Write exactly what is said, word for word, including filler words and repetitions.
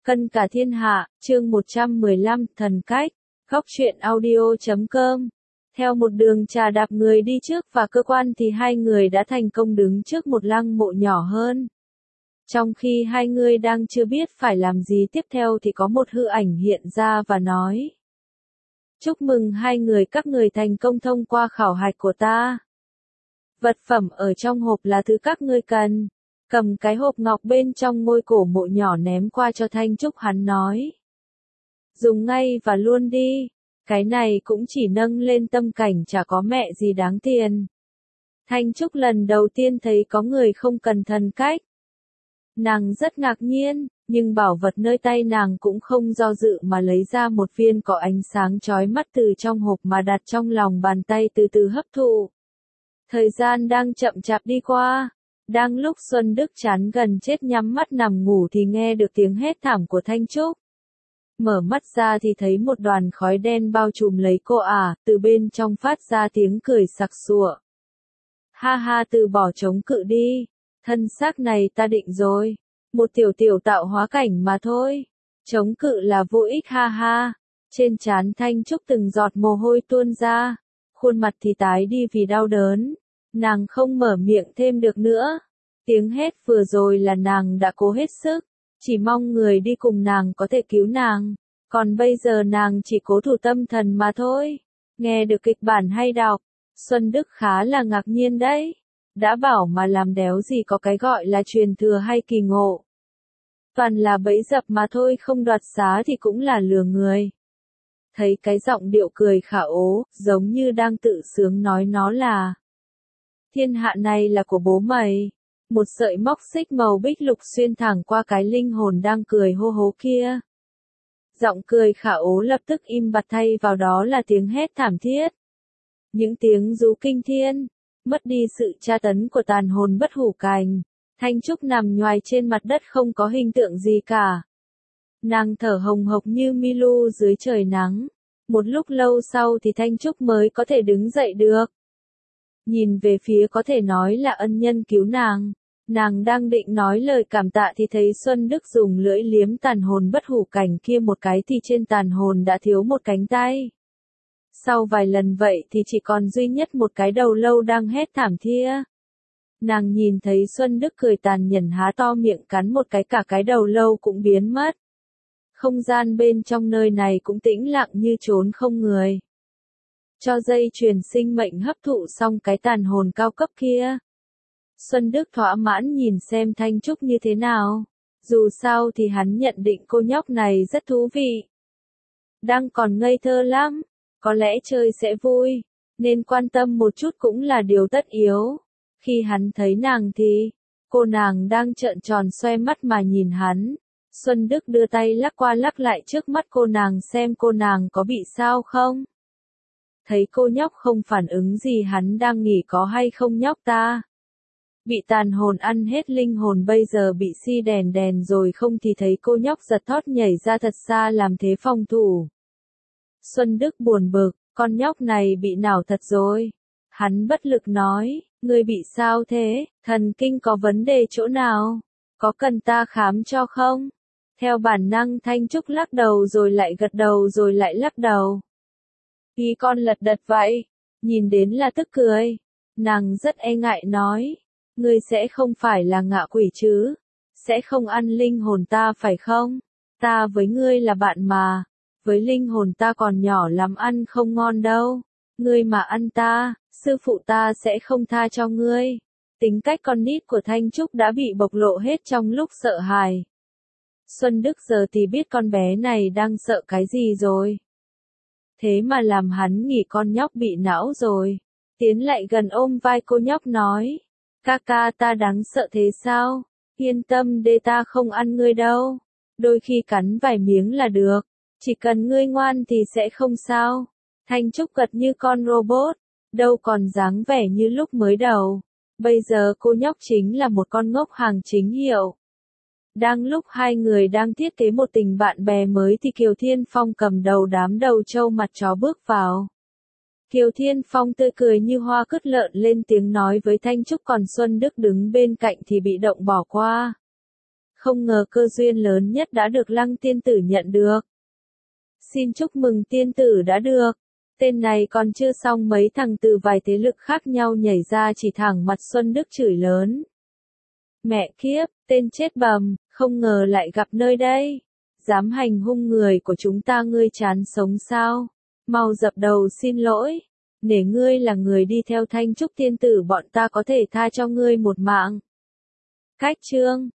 Cân cả thiên hạ, chương một trăm mười lăm, thần cách, góc truyện audio chấm com. Theo một đường trà đạp người đi trước và cơ quan thì hai người đã thành công đứng trước một lăng mộ nhỏ hơn. Trong khi hai người đang chưa biết phải làm gì tiếp theo thì có một hư ảnh hiện ra và nói: Chúc mừng hai người các người thành công thông qua khảo hạch của ta. Vật phẩm ở trong hộp là thứ các ngươi cần. Cầm cái hộp ngọc bên trong ngôi cổ mộ nhỏ ném qua cho Thanh Trúc, hắn nói: Dùng ngay và luôn đi, cái này cũng chỉ nâng lên tâm cảnh, chả có mẹ gì đáng tiền. Thanh Trúc lần đầu tiên thấy có người không cần thần cách. Nàng rất ngạc nhiên, nhưng bảo vật nơi tay nàng cũng không do dự mà lấy ra một viên có ánh sáng chói mắt từ trong hộp mà đặt trong lòng bàn tay từ từ hấp thụ. Thời gian đang chậm chạp đi qua. Đang lúc Xuân Đức chán gần chết nhắm mắt nằm ngủ thì nghe được tiếng hét thảm của Thanh Trúc. Mở mắt ra thì thấy một đoàn khói đen bao trùm lấy cô ả, từ bên trong phát ra tiếng cười sặc sụa. Ha ha, từ bỏ chống cự đi, thân xác này ta định rồi, một tiểu tiểu tạo hóa cảnh mà thôi, chống cự là vô ích, ha ha. Trên trán Thanh Trúc từng giọt mồ hôi tuôn ra, khuôn mặt thì tái đi vì đau đớn. Nàng không mở miệng thêm được nữa. Tiếng hét vừa rồi là nàng đã cố hết sức, chỉ mong người đi cùng nàng có thể cứu nàng, còn bây giờ nàng chỉ cố thủ tâm thần mà thôi. Nghe được kịch bản hay đọc, Xuân Đức khá là ngạc nhiên đấy. Đã bảo mà làm đéo gì có cái gọi là truyền thừa hay kỳ ngộ. Toàn là bẫy dập mà thôi, không đoạt xá thì cũng là lừa người. Thấy cái giọng điệu cười khả ố, giống như đang tự sướng nói nó là: Thiên hạ này là của bố mày. Một sợi móc xích màu bích lục xuyên thẳng qua cái linh hồn đang cười hô hố kia. Giọng cười khả ố lập tức im bặt, thay vào đó là tiếng hét thảm thiết. Những tiếng rú kinh thiên, mất đi sự tra tấn của tàn hồn bất hủ cành. Thanh Trúc nằm nhoài trên mặt đất không có hình tượng gì cả. Nàng thở hồng hộc như Milu dưới trời nắng. Một lúc lâu sau thì Thanh Trúc mới có thể đứng dậy được. Nhìn về phía có thể nói là ân nhân cứu nàng, nàng đang định nói lời cảm tạ thì thấy Xuân Đức dùng lưỡi liếm tàn hồn bất hủ cảnh kia một cái thì trên tàn hồn đã thiếu một cánh tay. Sau vài lần vậy thì chỉ còn duy nhất một cái đầu lâu đang hét thảm thia. Nàng nhìn thấy Xuân Đức cười tàn nhẫn há to miệng cắn một cái, cả cái đầu lâu cũng biến mất. Không gian bên trong nơi này cũng tĩnh lặng như chốn không người. Cho dây chuyền sinh mệnh hấp thụ xong cái tàn hồn cao cấp kia. Xuân Đức thỏa mãn nhìn xem Thanh Trúc như thế nào. Dù sao thì hắn nhận định cô nhóc này rất thú vị. Đang còn ngây thơ lắm, có lẽ chơi sẽ vui, nên quan tâm một chút cũng là điều tất yếu. Khi hắn thấy nàng thì, cô nàng đang trợn tròn xoe mắt mà nhìn hắn. Xuân Đức đưa tay lắc qua lắc lại trước mắt cô nàng xem cô nàng có bị sao không. Thấy cô nhóc không phản ứng gì, hắn đang nghĩ có hay không nhóc ta. Bị tàn hồn ăn hết linh hồn, bây giờ bị si đèn đèn rồi không thì thấy cô nhóc giật thót nhảy ra thật xa làm thế phòng thủ. Xuân Đức buồn bực, con nhóc này bị nào thật rồi. Hắn bất lực nói, ngươi bị sao thế, thần kinh có vấn đề chỗ nào, có cần ta khám cho không? Theo bản năng Thanh Trúc lắc đầu rồi lại gật đầu rồi lại lắc đầu. Khi con lật đật vậy, nhìn đến là tức cười. Nàng rất e ngại nói, ngươi sẽ không phải là ngạ quỷ chứ, sẽ không ăn linh hồn ta phải không? Ta với ngươi là bạn mà, với linh hồn ta còn nhỏ lắm, ăn không ngon đâu. Ngươi mà ăn ta, sư phụ ta sẽ không tha cho ngươi. Tính cách con nít của Thanh Trúc đã bị bộc lộ hết trong lúc sợ hãi. Xuân Đức giờ thì biết con bé này đang sợ cái gì rồi. Thế mà làm hắn nghĩ con nhóc bị não rồi. Tiến lại gần ôm vai cô nhóc nói, ca ca ta đáng sợ thế sao? Yên tâm để ta không ăn ngươi đâu. Đôi khi cắn vài miếng là được. Chỉ cần ngươi ngoan thì sẽ không sao. Thanh Trúc gật như con robot. Đâu còn dáng vẻ như lúc mới đầu. Bây giờ cô nhóc chính là một con ngốc hàng chính hiệu. Đang lúc hai người đang thiết kế một tình bạn bè mới thì Kiều Thiên Phong cầm đầu đám đầu trâu mặt chó bước vào. Kiều Thiên Phong tươi cười như hoa cứt lợn lên tiếng nói với Thanh Trúc, còn Xuân Đức đứng bên cạnh thì bị động bỏ qua. không ngờ cơ duyên lớn nhất đã được Lăng tiên tử nhận được. Xin chúc mừng tiên tử đã được. Tên này còn chưa xong mấy thằng từ vài thế lực khác nhau nhảy ra chỉ thẳng mặt Xuân Đức chửi lớn. Mẹ kiếp, tên chết bầm, không ngờ lại gặp nơi đây. Dám hành hung người của chúng ta, ngươi chán sống sao? Mau dập đầu xin lỗi. Để ngươi là người đi theo Thanh Trúc tiên tử, bọn ta có thể tha cho ngươi một mạng. Cách chương